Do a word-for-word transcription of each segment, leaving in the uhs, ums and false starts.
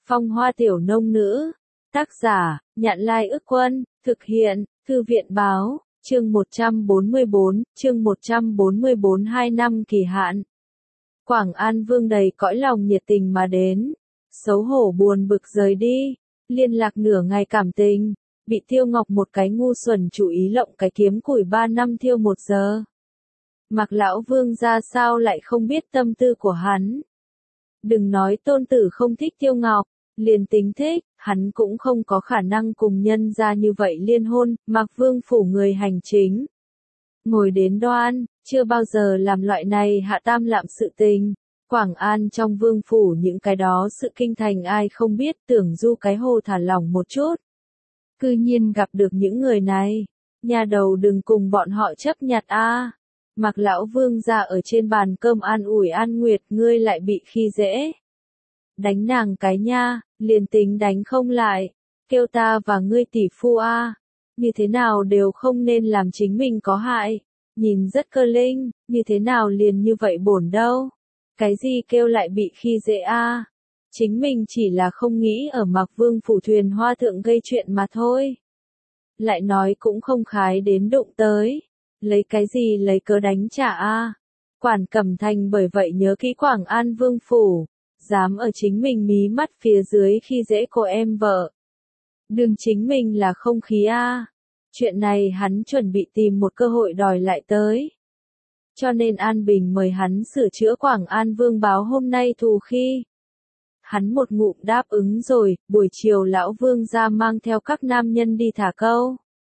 Phong hoa tiểu nông nữ. Tác giả, Nhạn Lai Ức Quân, thực hiện, Thư viện Báo, chương một trăm bốn mươi bốn, chương một trăm bốn mươi bốn hai năm kỳ hạn. Quảng An Vương đầy cõi lòng nhiệt tình mà đến, xấu hổ buồn bực rời đi, liên lạc nửa ngày cảm tình, bị Tiêu Ngọc một cái ngu xuẩn chủ ý lộng cái kiếm củi ba năm thiêu một giờ. Mạc lão Vương ra sao lại không biết tâm tư của hắn. Đừng nói tôn tử không thích Tiêu Ngọc, liền tính thích, hắn cũng không có khả năng cùng nhân ra như vậy liên hôn. Mạc Vương phủ người hành chính, ngồi đến đoan, chưa bao giờ làm loại này hạ tam lạm sự tình. Quảng An trong vương phủ những cái đó sự kinh thành ai không biết, tưởng du cái hồ thả lỏng một chút. Cư nhiên gặp được những người này, nhà đầu đừng cùng bọn họ chấp nhặt a. Mạc lão Vương ra ở trên bàn cơm an ủi An Nguyệt, ngươi lại bị khi dễ. Đánh nàng cái nha, liền tính đánh không lại, kêu ta và ngươi tỷ phu a, như thế nào đều không nên làm chính mình có hại. Nhìn rất cơ linh, như thế nào liền như vậy bổn đâu. Cái gì kêu lại bị khi dễ a? Chính mình chỉ là không nghĩ ở Mạc Vương phủ thuyền hoa thượng gây chuyện mà thôi. Lại nói cũng không khái đến đụng tới. Lấy cái gì lấy cớ đánh trả a? Quản Cẩm Thành bởi vậy nhớ kỹ Quảng An Vương phủ, dám ở chính mình mí mắt phía dưới khi dễ cô em vợ. Đừng chính mình là không khí a. Chuyện này hắn chuẩn bị tìm một cơ hội đòi lại tới. Cho nên An Bình mời hắn sửa chữa Quảng An Vương báo hôm nay thù khi. Hắn một ngụm đáp ứng rồi, buổi chiều lão Vương ra mang theo các nam nhân đi thả câu.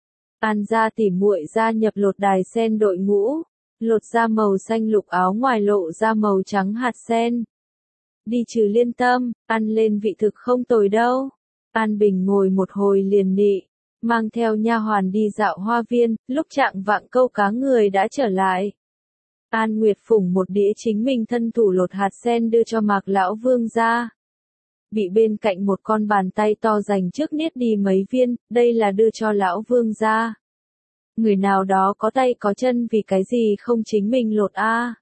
An gia tỉ muội gia nhập lột đài sen đội ngũ, lột ra màu xanh lục áo ngoài lộ ra màu trắng hạt sen. Đi trừ liên tâm, ăn lên vị thực không tồi đâu. An Bình ngồi một hồi liền nị, mang theo nha hoàn đi dạo hoa viên, lúc trạng vạng câu cá người đã trở lại. An Nguyệt phủng một đĩa chính mình thân thủ lột hạt sen đưa cho Mạc lão Vương ra. Bị bên cạnh một con bàn tay to dành trước niết đi mấy viên, đây là đưa cho lão Vương ra. Người nào đó có tay có chân vì cái gì không chính mình lột a?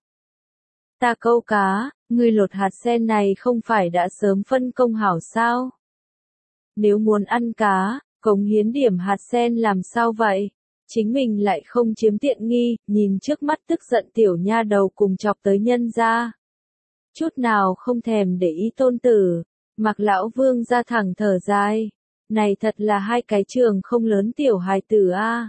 Ta câu cá, người lột hạt sen này không phải đã sớm phân công hảo sao? Nếu muốn ăn cá, cống hiến điểm hạt sen làm sao vậy? Chính mình lại không chiếm tiện nghi, nhìn trước mắt tức giận tiểu nha đầu cùng chọc tới nhân ra. Chút nào không thèm để ý tôn tử, Mạc lão Vương ra thẳng thở dài. Này thật là hai cái trường không lớn tiểu hài tử a.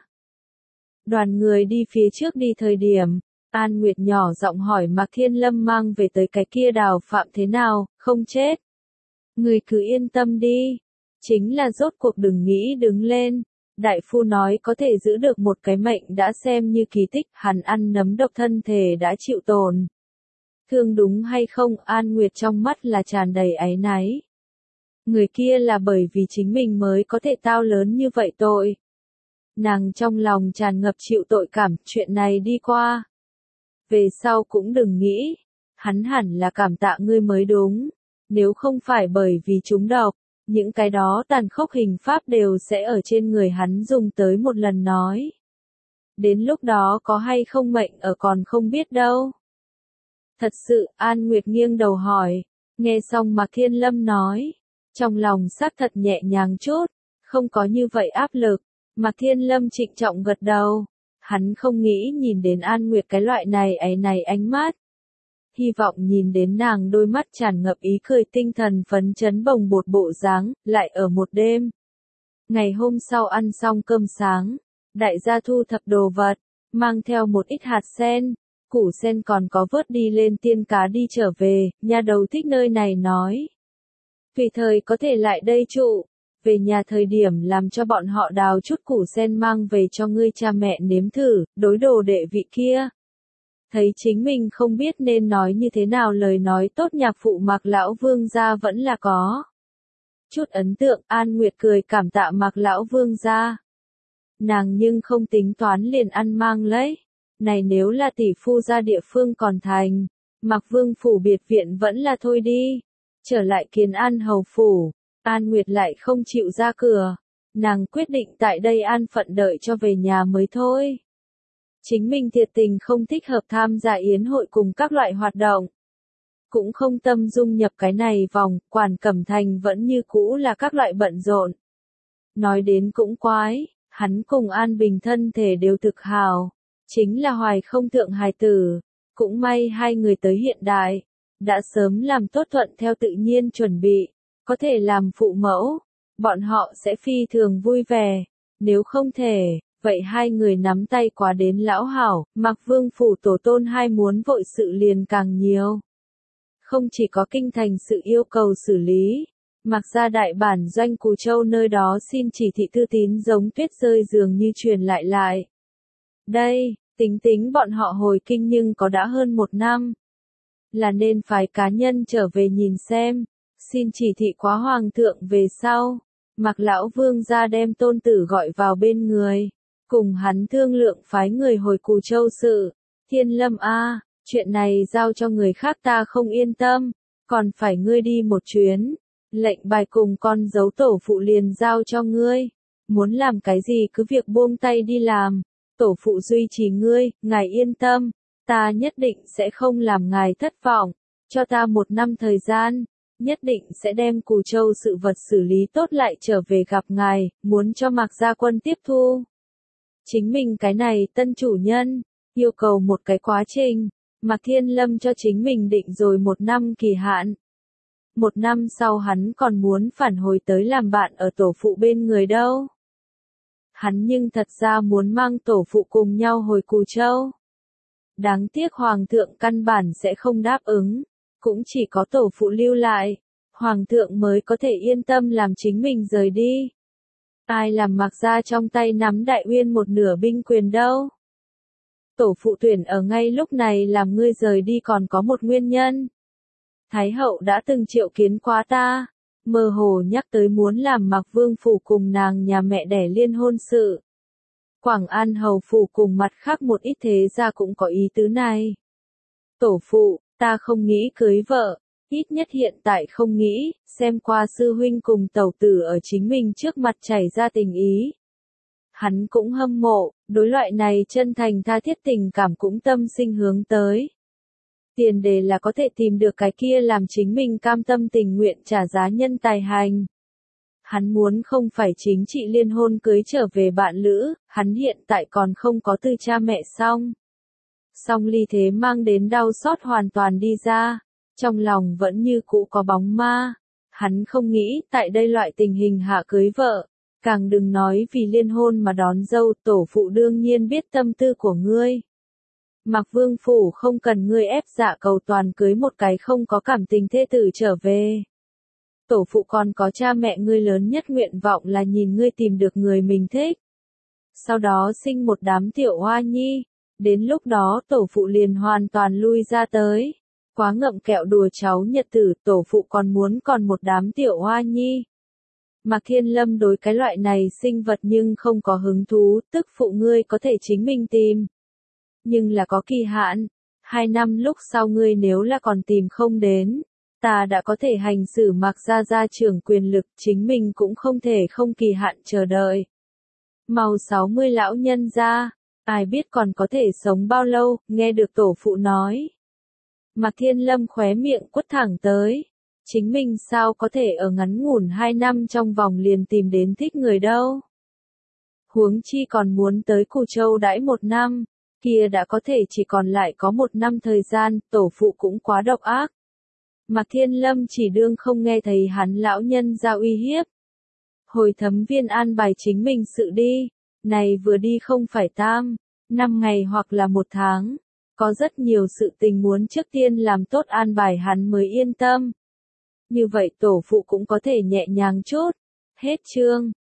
Đoàn người đi phía trước đi thời điểm, An Nguyệt nhỏ giọng hỏi Mạc Thiên Lâm mang về tới cái kia đào phạm thế nào, không chết. Người cứ yên tâm đi, chính là rốt cuộc đừng nghĩ đứng lên. Đại phu nói có thể giữ được một cái mệnh đã xem như kỳ tích, hắn ăn nấm độc thân thể đã chịu tổn. Thương đúng hay không, An Nguyệt trong mắt là tràn đầy áy náy. Người kia là bởi vì chính mình mới có thể tao lớn như vậy tội. Nàng trong lòng tràn ngập chịu tội cảm, chuyện này đi qua. Về sau cũng đừng nghĩ, hắn hẳn là cảm tạ ngươi mới đúng. Nếu không phải bởi vì chúng độc, những cái đó tàn khốc hình pháp đều sẽ ở trên người hắn dùng tới một lần nói. Đến lúc đó có hay không mệnh ở còn không biết đâu. Thật sự, An Nguyệt nghiêng đầu hỏi, nghe xong Mạc Thiên Lâm nói, trong lòng xác thật nhẹ nhàng chút, không có như vậy áp lực. Mạc Thiên Lâm trịnh trọng gật đầu, hắn không nghĩ nhìn đến An Nguyệt cái loại này ấy này ánh mắt. Hy vọng nhìn đến nàng đôi mắt tràn ngập ý cười tinh thần phấn chấn bồng bột bộ dáng, lại ở một đêm. Ngày hôm sau ăn xong cơm sáng, đại gia thu thập đồ vật, mang theo một ít hạt sen, củ sen còn có vớt đi lên tiên cá đi trở về, nhà đầu thích nơi này nói. Tùy thời có thể lại đây trụ, về nhà thời điểm làm cho bọn họ đào chút củ sen mang về cho ngươi cha mẹ nếm thử, đối đồ đệ vị kia. Thấy chính mình không biết nên nói như thế nào lời nói tốt, nhạc phụ Mạc lão Vương gia vẫn là có chút ấn tượng. An Nguyệt cười cảm tạ Mạc lão Vương gia. Nàng nhưng không tính toán liền ăn mang lấy. Này nếu là tỷ phu ra địa phương còn thành, Mạc Vương phủ biệt viện vẫn là thôi đi. Trở lại Kiến An hầu phủ, An Nguyệt lại không chịu ra cửa. Nàng quyết định tại đây an phận đợi cho về nhà mới thôi. Chính mình thiệt tình không thích hợp tham gia yến hội cùng các loại hoạt động. cũng không tâm dung nhập cái này vòng, Quản Cẩm Thành vẫn như cũ là các loại bận rộn. Nói đến cũng quái, hắn cùng An Bình thân thể đều thực hào, chính là hoài không thượng hài tử, cũng may hai người tới hiện đại, đã sớm làm tốt thuận theo tự nhiên chuẩn bị, có thể làm phụ mẫu, bọn họ sẽ phi thường vui vẻ, nếu không thể, vậy hai người nắm tay quá đến lão hảo, Mạc Vương phủ tổ tôn hai muốn vội sự liền càng nhiều. Không chỉ có kinh thành sự yêu cầu xử lý, Mạc gia đại bản doanh Cù Châu nơi đó xin chỉ thị thư tín giống tuyết rơi dường như truyền lại lại. Đây, tính tính bọn họ hồi kinh nhưng có đã hơn một năm. Là nên phái cá nhân trở về nhìn xem, xin chỉ thị quá hoàng thượng về sau. Mạc lão vương ra đem tôn tử gọi vào bên người, cùng hắn thương lượng phái người hồi Cù Châu sự. Thiên Lâm a, chuyện này giao cho người khác ta không yên tâm, còn phải ngươi đi một chuyến. Lệnh bài cùng con dấu tổ phụ liền giao cho ngươi. Muốn làm cái gì cứ việc buông tay đi làm. Tổ phụ duy trì ngươi, ngài yên tâm. Ta nhất định sẽ không làm ngài thất vọng. Cho ta một năm thời gian. Nhất định sẽ đem Cù Châu sự vật xử lý tốt lại trở về gặp ngài. Muốn cho Mạc Gia Quân tiếp thu. Chính mình cái này tân chủ nhân. Yêu cầu một cái quá trình. Mạc Thiên Lâm cho chính mình định rồi một năm kỳ hạn. Một năm sau hắn còn muốn phản hồi tới làm bạn ở tổ phụ bên người đâu. Hắn nhưng thật ra muốn mang tổ phụ cùng nhau hồi Cù Châu. Đáng tiếc Hoàng thượng căn bản sẽ không đáp ứng, cũng chỉ có tổ phụ lưu lại, Hoàng thượng mới có thể yên tâm làm chính mình rời đi. Ai làm Mạc Gia trong tay nắm Đại Uyên một nửa binh quyền đâu. Tổ phụ tuyển ở ngay lúc này làm ngươi rời đi còn có một nguyên nhân. Thái hậu đã từng triệu kiến qua ta, mơ hồ nhắc tới muốn làm Mạc Vương phủ cùng nàng nhà mẹ đẻ liên hôn sự. Quảng An hầu phủ cùng mặt khác một ít thế gia cũng có ý tứ này. Tổ phụ, ta không nghĩ cưới vợ, ít nhất hiện tại không nghĩ, xem qua sư huynh cùng tẩu tử ở chính mình trước mặt chảy ra tình ý. Hắn cũng hâm mộ, đối loại này chân thành tha thiết tình cảm cũng tâm sinh hướng tới. Tiền đề là có thể tìm được cái kia làm chính mình cam tâm tình nguyện trả giá nhân tài hành. Hắn muốn không phải chính trị liên hôn cưới trở về bạn lữ, hắn hiện tại còn không có từ cha mẹ xong. Song ly thế mang đến đau xót hoàn toàn đi ra, trong lòng vẫn như cũ có bóng ma. Hắn không nghĩ tại đây loại tình hình hạ cưới vợ, càng đừng nói vì liên hôn mà đón dâu. Tổ phụ đương nhiên biết tâm tư của ngươi. Mạc Vương phủ không cần ngươi ép dạ cầu toàn cưới một cái không có cảm tình thê tử trở về. Tổ phụ còn có cha mẹ ngươi lớn nhất nguyện vọng là nhìn ngươi tìm được người mình thích. Sau đó sinh một đám tiểu hoa nhi, đến lúc đó tổ phụ liền hoàn toàn lui ra tới. Quá ngậm kẹo đùa cháu nhật tử, tổ phụ còn muốn còn một đám tiểu hoa nhi. Mạc Thiên Lâm đối cái loại này sinh vật nhưng không có hứng thú, tức phụ ngươi có thể chính mình tìm. Nhưng là có kỳ hạn, hai năm lúc sau ngươi nếu là còn tìm không đến, ta đã có thể hành xử Mạc Gia gia trưởng quyền lực, chính mình cũng không thể không kỳ hạn chờ đợi. Màu sáu mươi lão nhân gia, ai biết còn có thể sống bao lâu, nghe được tổ phụ nói. Mạc Thiên Lâm khóe miệng quất thẳng tới, chính mình sao có thể ở ngắn ngủn hai năm trong vòng liền tìm đến thích người đâu. Huống chi còn muốn tới Cù Châu đãi một năm. Kia đã có thể chỉ còn lại có một năm thời gian, tổ phụ cũng quá độc ác. Mạc Thiên Lâm chỉ đương không nghe thấy hắn lão nhân ra uy hiếp. Hồi Thấm Viên an bài chính mình sự đi, này vừa đi không phải tam, năm ngày hoặc là một tháng, có rất nhiều sự tình muốn trước tiên làm tốt an bài hắn mới yên tâm. Như vậy tổ phụ cũng có thể nhẹ nhàng chút. Hết chương.